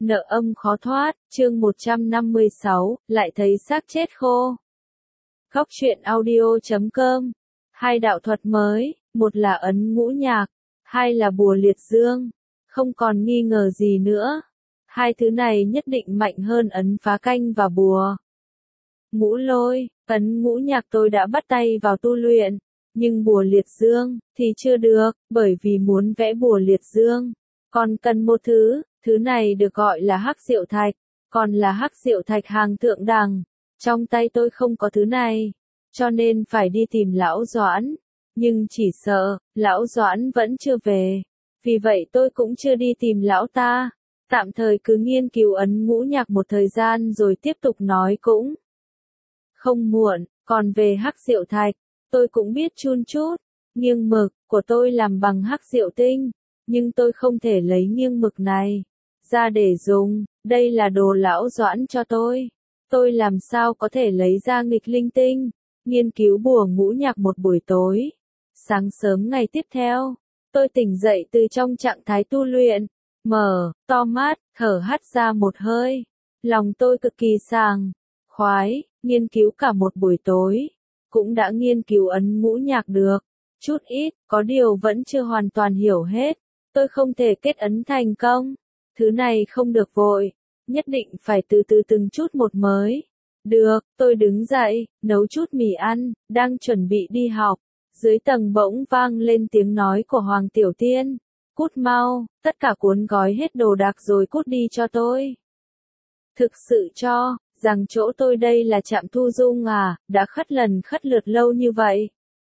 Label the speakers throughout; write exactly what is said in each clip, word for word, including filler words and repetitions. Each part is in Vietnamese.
Speaker 1: Nợ âm khó thoát, chương một trăm năm mươi sáu, lại thấy xác chết khô. Góc truyện audio chấm com. Hai đạo thuật mới, một là ấn ngũ nhạc, hai là bùa liệt dương. Không còn nghi ngờ gì nữa. Hai thứ này nhất định mạnh hơn ấn phá canh và bùa ngũ lôi. Ấn ngũ nhạc tôi đã bắt tay vào tu luyện, nhưng bùa liệt dương thì chưa được, bởi vì muốn vẽ bùa liệt dương còn cần một thứ, thứ này được gọi là hắc diệu thạch, còn là hắc diệu thạch hàng thượng đẳng. Trong tay tôi không có thứ này, cho nên phải đi tìm lão Doãn, nhưng chỉ sợ lão Doãn vẫn chưa về, vì vậy tôi cũng chưa đi tìm lão ta. Tạm thời cứ nghiên cứu ấn ngũ nhạc một thời gian rồi tiếp tục nói cũng không muộn. Còn về hắc diệu thạch, tôi cũng biết chun chút. Nghiêng mực của tôi làm bằng hắc diệu tinh, nhưng tôi không thể lấy nghiêng mực này ra để dùng, đây là đồ lão Doãn cho tôi. Tôi làm sao có thể lấy ra nghịch linh tinh. Nghiên cứu bùa ngũ nhạc một buổi tối. Sáng sớm ngày tiếp theo, tôi tỉnh dậy từ trong trạng thái tu luyện, mở to mắt, thở hắt ra một hơi. Lòng tôi cực kỳ sảng khoái, nghiên cứu cả một buổi tối, cũng đã nghiên cứu ấn ngũ nhạc được chút ít, có điều vẫn chưa hoàn toàn hiểu hết. Tôi không thể kết ấn thành công. Thứ này không được vội, nhất định phải từ từ từng chút một mới được. Tôi đứng dậy, nấu chút mì ăn, đang chuẩn bị đi học. Dưới tầng bỗng vang lên tiếng nói của Hoàng Tiểu Tiên. Cút mau, tất cả cuốn gói hết đồ đạc rồi cút đi cho tôi. Thực sự cho rằng chỗ tôi đây là trạm thu dung à, đã khất lần khất lượt lâu như vậy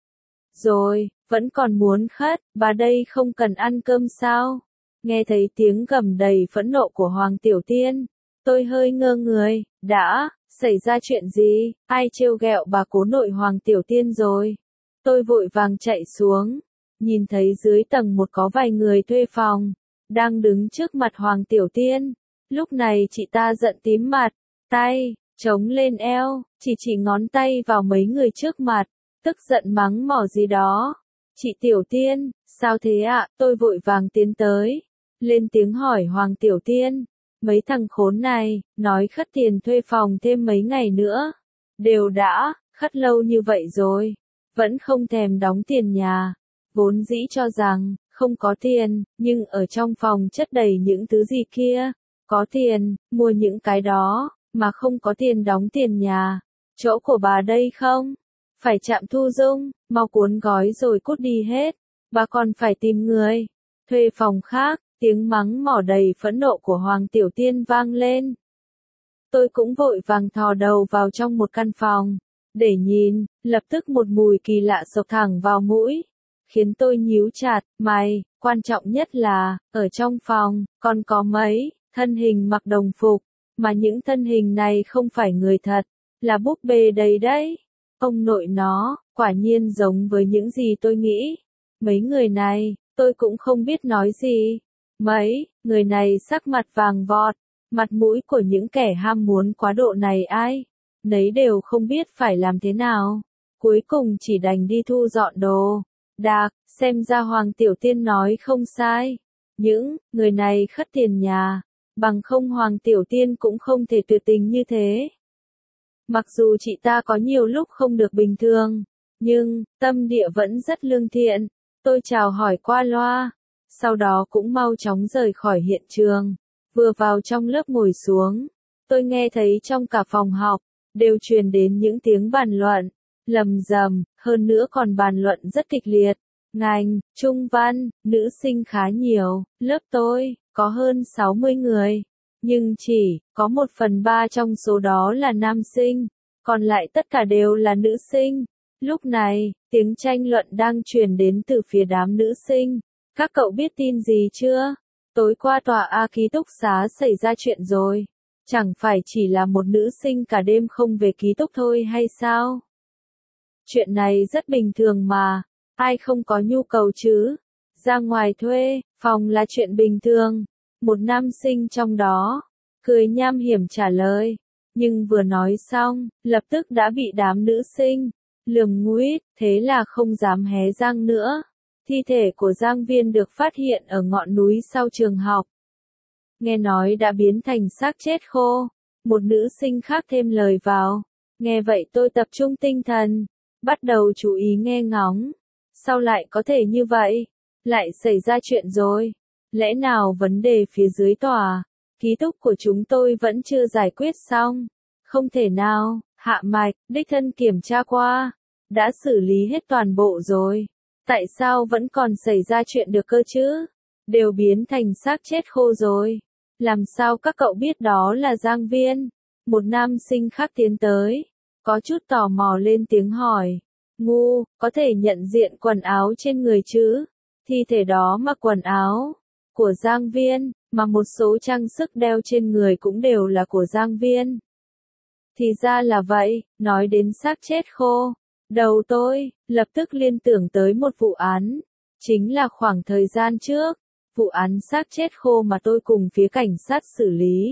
Speaker 1: rồi, vẫn còn muốn khất, bà đây không cần ăn cơm sao? Nghe thấy tiếng gầm đầy phẫn nộ của Hoàng Tiểu Tiên, tôi hơi ngơ người. Đã xảy ra chuyện gì? Ai trêu ghẹo bà cố nội Hoàng Tiểu Tiên rồi? Tôi vội vàng chạy xuống, nhìn thấy dưới tầng một có vài người thuê phòng đang đứng trước mặt Hoàng Tiểu Tiên. Lúc này chị ta giận tím mặt, tay chống lên eo, chỉ chỉ ngón tay vào mấy người trước mặt, tức giận mắng mỏ gì đó. Chị Tiểu Tiên, sao thế ạ? À? Tôi vội vàng tiến tới, lên tiếng hỏi Hoàng Tiểu Tiên. Mấy thằng khốn này, nói khất tiền thuê phòng thêm mấy ngày nữa. Đều đã, khất lâu như vậy rồi, vẫn không thèm đóng tiền nhà. Vốn dĩ cho rằng, không có tiền, nhưng ở trong phòng chất đầy những thứ gì kia. Có tiền, mua những cái đó, mà không có tiền đóng tiền nhà. Chỗ của bà đây không? Phải trạm thu dung, mau cuốn gói rồi cút đi hết. Bà còn phải tìm người thuê phòng khác. Tiếng mắng mỏ đầy phẫn nộ của Hoàng Tiểu Tiên vang lên. Tôi cũng vội vàng thò đầu vào trong một căn phòng để nhìn, lập tức một mùi kỳ lạ xộc thẳng vào mũi, khiến tôi nhíu chặt mày. Quan trọng nhất là, ở trong phòng còn có mấy thân hình mặc đồng phục, mà những thân hình này không phải người thật, là búp bê đầy đấy. Ông nội nó, quả nhiên giống với những gì tôi nghĩ. Mấy người này, tôi cũng không biết nói gì. Mấy người này sắc mặt vàng vọt, mặt mũi của những kẻ ham muốn quá độ này ai nấy đều không biết phải làm thế nào, cuối cùng chỉ đành đi thu dọn đồ đạc. Xem ra Hoàng Tiểu Tiên nói không sai, những người này khất tiền nhà, bằng không Hoàng Tiểu Tiên cũng không thể tuyệt tình như thế. Mặc dù chị ta có nhiều lúc không được bình thường, nhưng tâm địa vẫn rất lương thiện. Tôi chào hỏi qua loa, sau đó cũng mau chóng rời khỏi hiện trường. Vừa vào trong lớp ngồi xuống, tôi nghe thấy trong cả phòng học đều truyền đến những tiếng bàn luận lầm rầm, hơn nữa còn bàn luận rất kịch liệt. Ngành Trung văn, nữ sinh khá nhiều, lớp tôi có hơn sáu mươi người, nhưng chỉ có một phần ba trong số đó là nam sinh, còn lại tất cả đều là nữ sinh. Lúc này, tiếng tranh luận đang truyền đến từ phía đám nữ sinh. Các cậu biết tin gì chưa? Tối qua tòa A ký túc xá xảy ra chuyện rồi. Chẳng phải chỉ là một nữ sinh cả đêm không về ký túc thôi hay sao? Chuyện này rất bình thường mà, ai không có nhu cầu chứ? Ra ngoài thuê phòng là chuyện bình thường. Một nam sinh trong đó cười nham hiểm trả lời, nhưng vừa nói xong, lập tức đã bị đám nữ sinh lườm nguýt, thế là không dám hé răng nữa. Thi thể của Giang Viên được phát hiện ở ngọn núi sau trường học. nghe nói đã biến thành xác chết khô. Một nữ sinh khác thêm lời vào. Nghe vậy tôi tập trung tinh thần, bắt đầu chú ý nghe ngóng. Sao lại có thể như vậy? Lại xảy ra chuyện rồi. Lẽ nào vấn đề phía dưới tòa ký túc của chúng tôi vẫn chưa giải quyết xong? Không thể nào, Hạ Mạch, đích thân kiểm tra qua. Đã xử lý hết toàn bộ rồi. Tại sao vẫn còn xảy ra chuyện được cơ chứ? Đều biến thành xác chết khô rồi. Làm sao các cậu biết đó là Giang Viên? Một nam sinh khác tiến tới. Có chút tò mò lên tiếng hỏi. Ngu, có thể nhận diện quần áo trên người chứ? Thi thể đó mặc quần áo của Giang Viên, mà một số trang sức đeo trên người cũng đều là của Giang Viên. Thì ra là vậy, nói đến xác chết khô. Đầu tôi, lập tức liên tưởng tới một vụ án. Chính là khoảng thời gian trước, vụ án xác chết khô mà tôi cùng phía cảnh sát xử lý.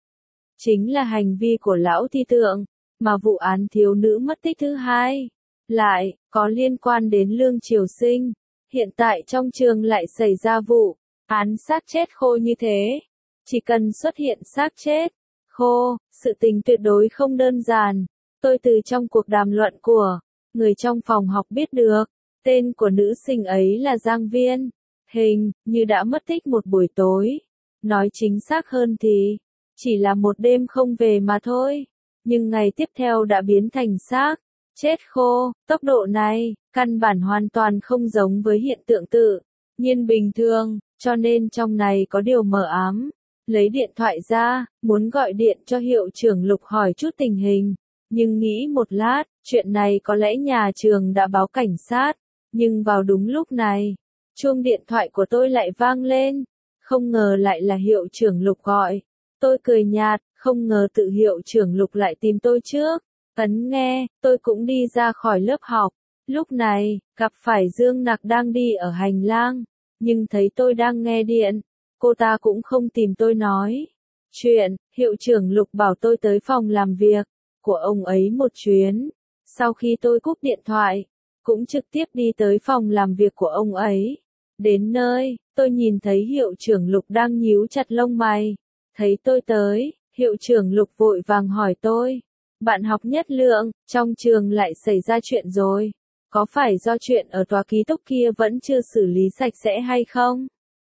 Speaker 1: Chính là hành vi của lão thi tượng, mà vụ án thiếu nữ mất tích thứ hai. Lại, có liên quan đến Lương Triều Sinh. Hiện tại trong trường lại xảy ra vụ án xác chết khô như thế. Chỉ cần xuất hiện xác chết khô, sự tình tuyệt đối không đơn giản. Tôi từ trong cuộc đàm luận của người trong phòng học biết được, tên của nữ sinh ấy là Giang Viên. Hình như đã mất tích một buổi tối. Nói chính xác hơn thì chỉ là một đêm không về mà thôi. Nhưng ngày tiếp theo đã biến thành xác chết khô. Tốc độ này, căn bản hoàn toàn không giống với hiện tượng tự nhiên bình thường, cho nên trong này có điều mờ ám. Lấy điện thoại ra, muốn gọi điện cho hiệu trưởng Lục hỏi chút tình hình. Nhưng nghĩ một lát, chuyện này có lẽ nhà trường đã báo cảnh sát. Nhưng vào đúng lúc này, chuông điện thoại của tôi lại vang lên. Không ngờ lại là hiệu trưởng Lục gọi. Tôi cười nhạt, không ngờ tự hiệu trưởng Lục lại tìm tôi trước. Ấn nghe, tôi cũng đi ra khỏi lớp học. Lúc này, gặp phải Dương Nặc đang đi ở hành lang. Nhưng thấy tôi đang nghe điện, cô ta cũng không tìm tôi nói chuyện. Hiệu trưởng Lục bảo tôi tới phòng làm việc của ông ấy một chuyến. Sau khi tôi cúp điện thoại, cũng trực tiếp đi tới phòng làm việc của ông ấy. Đến nơi, tôi nhìn thấy hiệu trưởng Lục đang nhíu chặt lông mày. Thấy tôi tới, hiệu trưởng Lục vội vàng hỏi tôi. Bạn học Nhất Lượng, trong trường lại xảy ra chuyện rồi. Có phải do chuyện ở tòa ký túc kia vẫn chưa xử lý sạch sẽ hay không?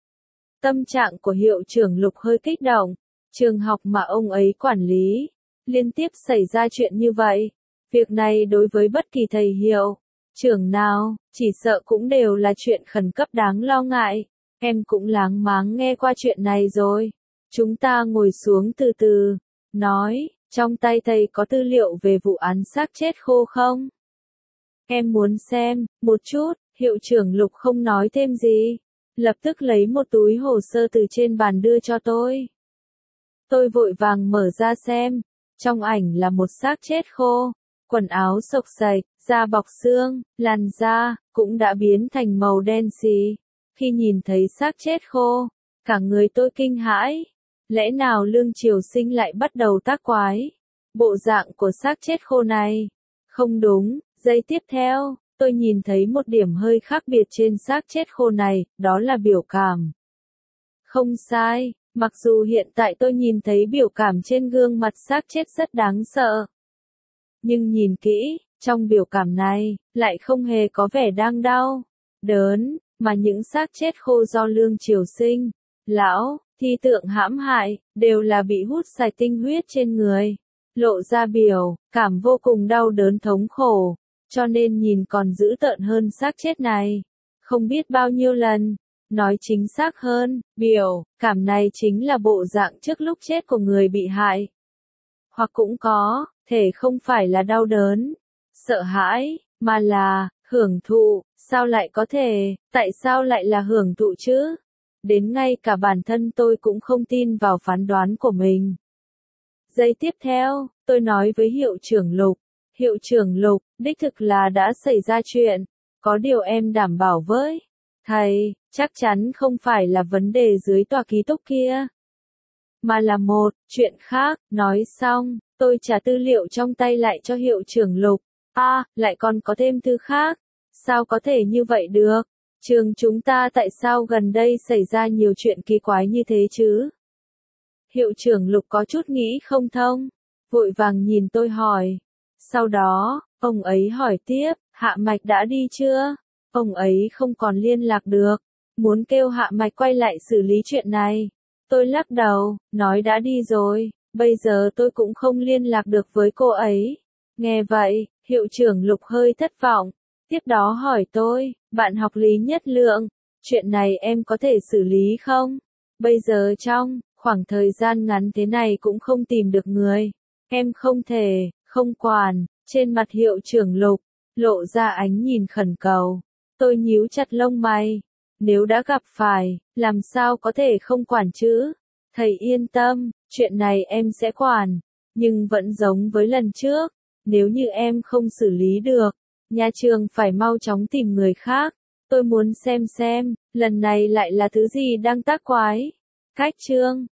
Speaker 1: Tâm trạng của hiệu trưởng Lục hơi kích động. Trường học mà ông ấy quản lý, liên tiếp xảy ra chuyện như vậy. Việc này đối với bất kỳ thầy hiệu trưởng nào, chỉ sợ cũng đều là chuyện khẩn cấp đáng lo ngại. Em cũng láng máng nghe qua chuyện này rồi. Chúng ta ngồi xuống từ từ. Nói, trong tay thầy có tư liệu về vụ án xác chết khô không? Em muốn xem, một chút. Hiệu trưởng Lục không nói thêm gì. Lập tức lấy một túi hồ sơ từ trên bàn đưa cho tôi. Tôi vội vàng mở ra xem. Trong ảnh là một xác chết khô. Quần áo xộc xạch, da bọc xương, làn da cũng đã biến thành màu đen xì. Khi nhìn thấy xác chết khô, cả người tôi kinh hãi. Lẽ nào Lương Triều Sinh lại bắt đầu tác quái? Bộ dạng của xác chết khô này. Không đúng, giây tiếp theo, tôi nhìn thấy một điểm hơi khác biệt trên xác chết khô này, đó là biểu cảm. Không sai, mặc dù hiện tại tôi nhìn thấy biểu cảm trên gương mặt xác chết rất đáng sợ. Nhưng nhìn kỹ, trong biểu cảm này, lại không hề có vẻ đang đau, đớn, mà những xác chết khô do Lương Triều Sinh, lão, thi tượng hãm hại, đều là bị hút sạch tinh huyết trên người. Lộ ra biểu cảm vô cùng đau đớn thống khổ, cho nên nhìn còn dữ tợn hơn xác chết này. Không biết bao nhiêu lần. Nói chính xác hơn, biểu cảm này chính là bộ dạng trước lúc chết của người bị hại. Hoặc cũng có thể không phải là đau đớn, sợ hãi, mà là hưởng thụ. Sao lại có thể, tại sao lại là hưởng thụ chứ? Đến ngay cả bản thân tôi cũng không tin vào phán đoán của mình. Giây tiếp theo, tôi nói với hiệu trưởng Lục. Hiệu trưởng Lục, đích thực là đã xảy ra chuyện. Có điều em đảm bảo với thầy, chắc chắn không phải là vấn đề dưới tòa ký túc kia. Mà là một chuyện khác. Nói xong, tôi trả tư liệu trong tay lại cho hiệu trưởng Lục. À, lại còn có thêm thư khác. Sao có thể như vậy được? Trường chúng ta tại sao gần đây xảy ra nhiều chuyện kỳ quái như thế chứ? Hiệu trưởng Lục có chút nghĩ không thông, vội vàng nhìn tôi hỏi. Sau đó, ông ấy hỏi tiếp, Hạ Mạch đã đi chưa? Ông ấy không còn liên lạc được, muốn kêu Hạ Mạch quay lại xử lý chuyện này. Tôi lắc đầu, nói đã đi rồi, bây giờ tôi cũng không liên lạc được với cô ấy. Nghe vậy, hiệu trưởng Lục hơi thất vọng, tiếp đó hỏi tôi, bạn học Lý Nhất Lượng, chuyện này em có thể xử lý không? Bây giờ trong khoảng thời gian ngắn thế này cũng không tìm được người, em không thể, không quản. Trên mặt hiệu trưởng Lục, lộ ra ánh nhìn khẩn cầu. Tôi nhíu chặt lông mày. Nếu đã gặp phải, làm sao có thể không quản chứ? Thầy yên tâm, chuyện này em sẽ quản. Nhưng vẫn giống với lần trước, nếu như em không xử lý được, nhà trường phải mau chóng tìm người khác. Tôi muốn xem xem, lần này lại là thứ gì đang tác quái. Cách chương